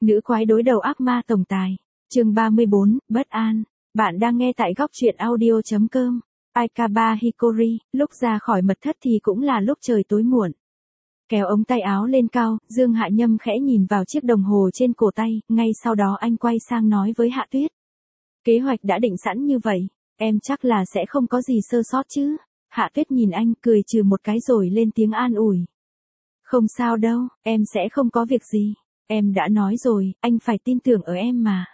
Nữ quái đối đầu ác ma tổng tài. Chương 34, bất an. Bạn đang nghe tại góc truyện audio.com. Aikaba Hikori, lúc ra khỏi mật thất thì cũng là lúc trời tối muộn. Kéo ống tay áo lên cao, Dương Hạ Nhâm khẽ nhìn vào chiếc đồng hồ trên cổ tay, ngay sau đó anh quay sang nói với Hạ Tuyết. Kế hoạch đã định sẵn như vậy, em chắc là sẽ không có gì sơ sót chứ. Hạ Tuyết nhìn anh cười trừ một cái rồi lên tiếng an ủi. Không sao đâu, em sẽ không có việc gì. Em đã nói rồi, anh phải tin tưởng ở em mà.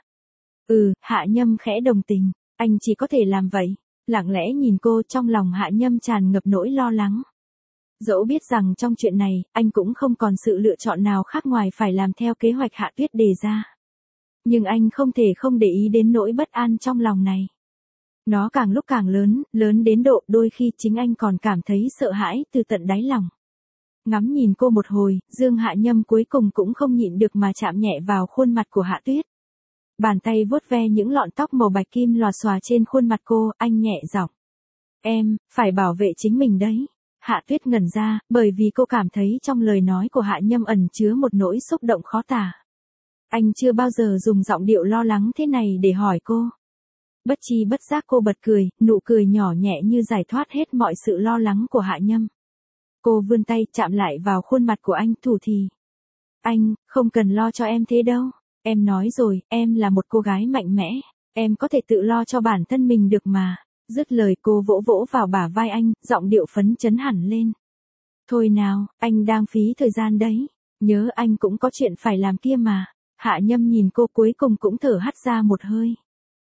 Hạ Nhâm khẽ đồng tình, anh chỉ có thể làm vậy. Lặng lẽ nhìn cô, trong lòng Hạ Nhâm tràn ngập nỗi lo lắng. Dẫu biết rằng trong chuyện này, anh cũng không còn sự lựa chọn nào khác ngoài phải làm theo kế hoạch Hạ Tuyết đề ra. Nhưng anh không thể không để ý đến nỗi bất an trong lòng này. Nó càng lúc càng lớn, lớn đến độ đôi khi chính anh còn cảm thấy sợ hãi từ tận đáy lòng. Ngắm nhìn cô một hồi, Dương Hạ Nhâm cuối cùng cũng không nhịn được mà chạm nhẹ vào khuôn mặt của Hạ Tuyết. Bàn tay vuốt ve những lọn tóc màu bạch kim lòa xòa trên khuôn mặt cô, anh nhẹ giọng. Em, phải bảo vệ chính mình đấy. Hạ Tuyết ngẩn ra, bởi vì cô cảm thấy trong lời nói của Hạ Nhâm ẩn chứa một nỗi xúc động khó tả. Anh chưa bao giờ dùng giọng điệu lo lắng thế này để hỏi cô. Bất chi bất giác cô bật cười, nụ cười nhỏ nhẹ như giải thoát hết mọi sự lo lắng của Hạ Nhâm. Cô vươn tay chạm lại vào khuôn mặt của anh thủ thì. Anh, không cần lo cho em thế đâu. Em nói rồi, em là một cô gái mạnh mẽ. Em có thể tự lo cho bản thân mình được mà. Dứt lời cô vỗ vỗ vào bả vai anh, giọng điệu phấn chấn hẳn lên. Thôi nào, anh đang phí thời gian đấy. Nhớ anh cũng có chuyện phải làm kia mà. Hạ Nhâm nhìn cô cuối cùng cũng thở hắt ra một hơi.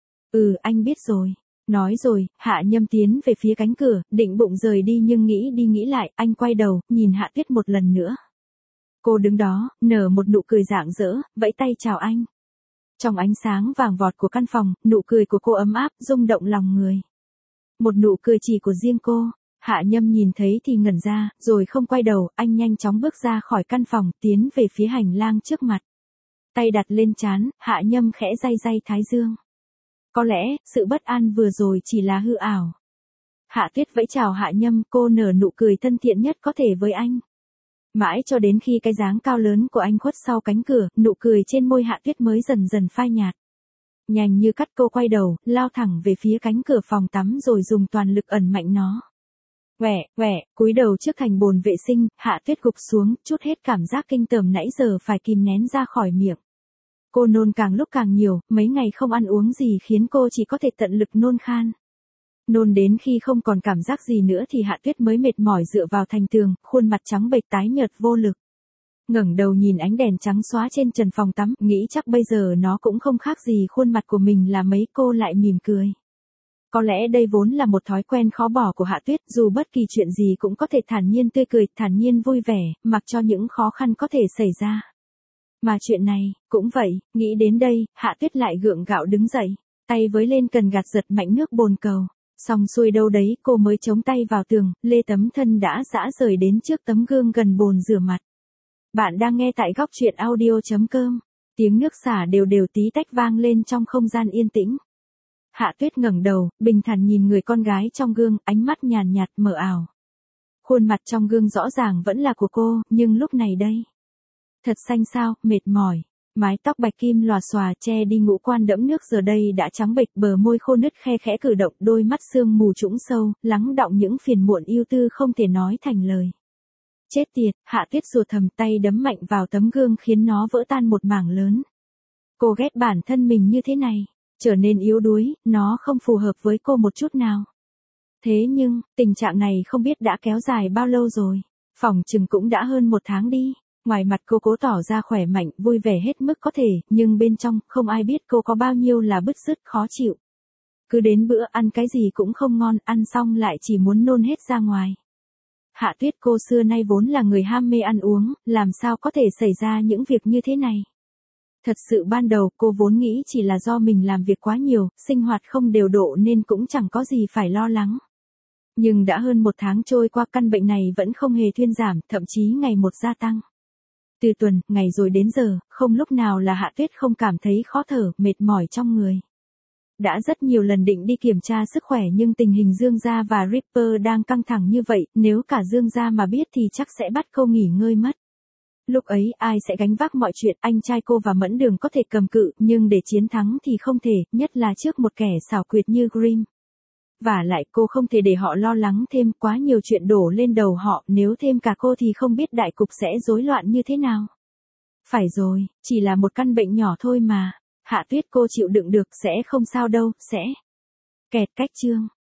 Anh biết rồi. Nói rồi, Hạ Nhâm tiến về phía cánh cửa, định bụng rời đi nhưng nghĩ đi nghĩ lại, anh quay đầu, nhìn Hạ Tuyết một lần nữa. Cô đứng đó, nở một nụ cười rạng rỡ, vẫy tay chào anh. Trong ánh sáng vàng vọt của căn phòng, nụ cười của cô ấm áp, rung động lòng người. Một nụ cười chỉ của riêng cô. Hạ Nhâm nhìn thấy thì ngẩn ra, rồi không quay đầu, anh nhanh chóng bước ra khỏi căn phòng, tiến về phía hành lang trước mặt. Tay đặt lên trán, Hạ Nhâm khẽ day day thái dương. Có lẽ, sự bất an vừa rồi chỉ là hư ảo. Hạ Tuyết vẫy chào Hạ Nhâm, cô nở nụ cười thân thiện nhất có thể với anh. Mãi cho đến khi cái dáng cao lớn của anh khuất sau cánh cửa, nụ cười trên môi Hạ Tuyết mới dần dần phai nhạt. Nhanh như cắt cô quay đầu, lao thẳng về phía cánh cửa phòng tắm rồi dùng toàn lực ẩn mạnh nó. Cúi đầu trước thành bồn vệ sinh, Hạ Tuyết gục xuống, trút hết cảm giác kinh tởm nãy giờ phải kìm nén ra khỏi miệng. Cô nôn càng lúc càng nhiều, mấy ngày không ăn uống gì khiến cô chỉ có thể tận lực nôn khan. Nôn đến khi không còn cảm giác gì nữa thì Hạ Tuyết mới mệt mỏi dựa vào thành tường, khuôn mặt trắng bệch tái nhợt vô lực. Ngẩng đầu nhìn ánh đèn trắng xóa trên trần phòng tắm, nghĩ chắc bây giờ nó cũng không khác gì khuôn mặt của mình là mấy, cô lại mỉm cười. Có lẽ đây vốn là một thói quen khó bỏ của Hạ Tuyết, dù bất kỳ chuyện gì cũng có thể thản nhiên tươi cười, thản nhiên vui vẻ, mặc cho những khó khăn có thể xảy ra. Mà chuyện này, cũng vậy, nghĩ đến đây, Hạ Tuyết lại gượng gạo đứng dậy, tay với lên cần gạt giật mạnh nước bồn cầu. Xong xuôi đâu đấy, cô mới chống tay vào tường, lê tấm thân đã rã rời đến trước tấm gương gần bồn rửa mặt. Bạn đang nghe tại góc truyện audio.com. Tiếng nước xả đều đều tí tách vang lên trong không gian yên tĩnh. Hạ Tuyết ngẩng đầu, bình thản nhìn người con gái trong gương, ánh mắt nhàn nhạt mờ ảo. Khuôn mặt trong gương rõ ràng vẫn là của cô, nhưng lúc này đây. Thật xanh xao, mệt mỏi. Mái tóc bạch kim lòa xòa che đi ngũ quan đẫm nước giờ đây đã trắng bệch, bờ môi khô nứt khe khẽ cử động, đôi mắt sương mù trũng sâu, lắng đọng những phiền muộn ưu tư không thể nói thành lời. Chết tiệt, Hạ Tuyết rủa thầm, tay đấm mạnh vào tấm gương khiến nó vỡ tan một mảng lớn. Cô ghét bản thân mình như thế này, trở nên yếu đuối, nó không phù hợp với cô một chút nào. Thế nhưng, tình trạng này không biết đã kéo dài bao lâu rồi, phỏng chừng cũng đã hơn 1 tháng đi. Ngoài mặt cô cố tỏ ra khỏe mạnh, vui vẻ hết mức có thể, nhưng bên trong, không ai biết cô có bao nhiêu là bứt rứt khó chịu. Cứ đến bữa ăn cái gì cũng không ngon, ăn xong lại chỉ muốn nôn hết ra ngoài. Hạ Tuyết cô xưa nay vốn là người ham mê ăn uống, làm sao có thể xảy ra những việc như thế này. Thật sự ban đầu cô vốn nghĩ chỉ là do mình làm việc quá nhiều, sinh hoạt không điều độ nên cũng chẳng có gì phải lo lắng. Nhưng đã hơn 1 tháng trôi qua, căn bệnh này vẫn không hề thuyên giảm, thậm chí ngày một gia tăng. Từ tuần, ngày rồi đến giờ, không lúc nào là Hạ Tuyết không cảm thấy khó thở, mệt mỏi trong người. Đã rất nhiều lần định đi kiểm tra sức khỏe nhưng tình hình Dương Gia và Ripper đang căng thẳng như vậy, nếu cả Dương Gia mà biết thì chắc sẽ bắt cô nghỉ ngơi mất. Lúc ấy ai sẽ gánh vác mọi chuyện, anh trai cô và Mẫn Đường có thể cầm cự, nhưng để chiến thắng thì không thể, nhất là trước một kẻ xảo quyệt như Grimm. Vả lại cô không thể để họ lo lắng thêm, quá nhiều chuyện đổ lên đầu họ, nếu thêm cả cô thì không biết đại cục sẽ rối loạn như thế nào. Phải rồi, chỉ là một căn bệnh nhỏ thôi mà. Hạ Tuyết, cô chịu đựng được, sẽ không sao đâu, sẽ. Kẹt cách chương.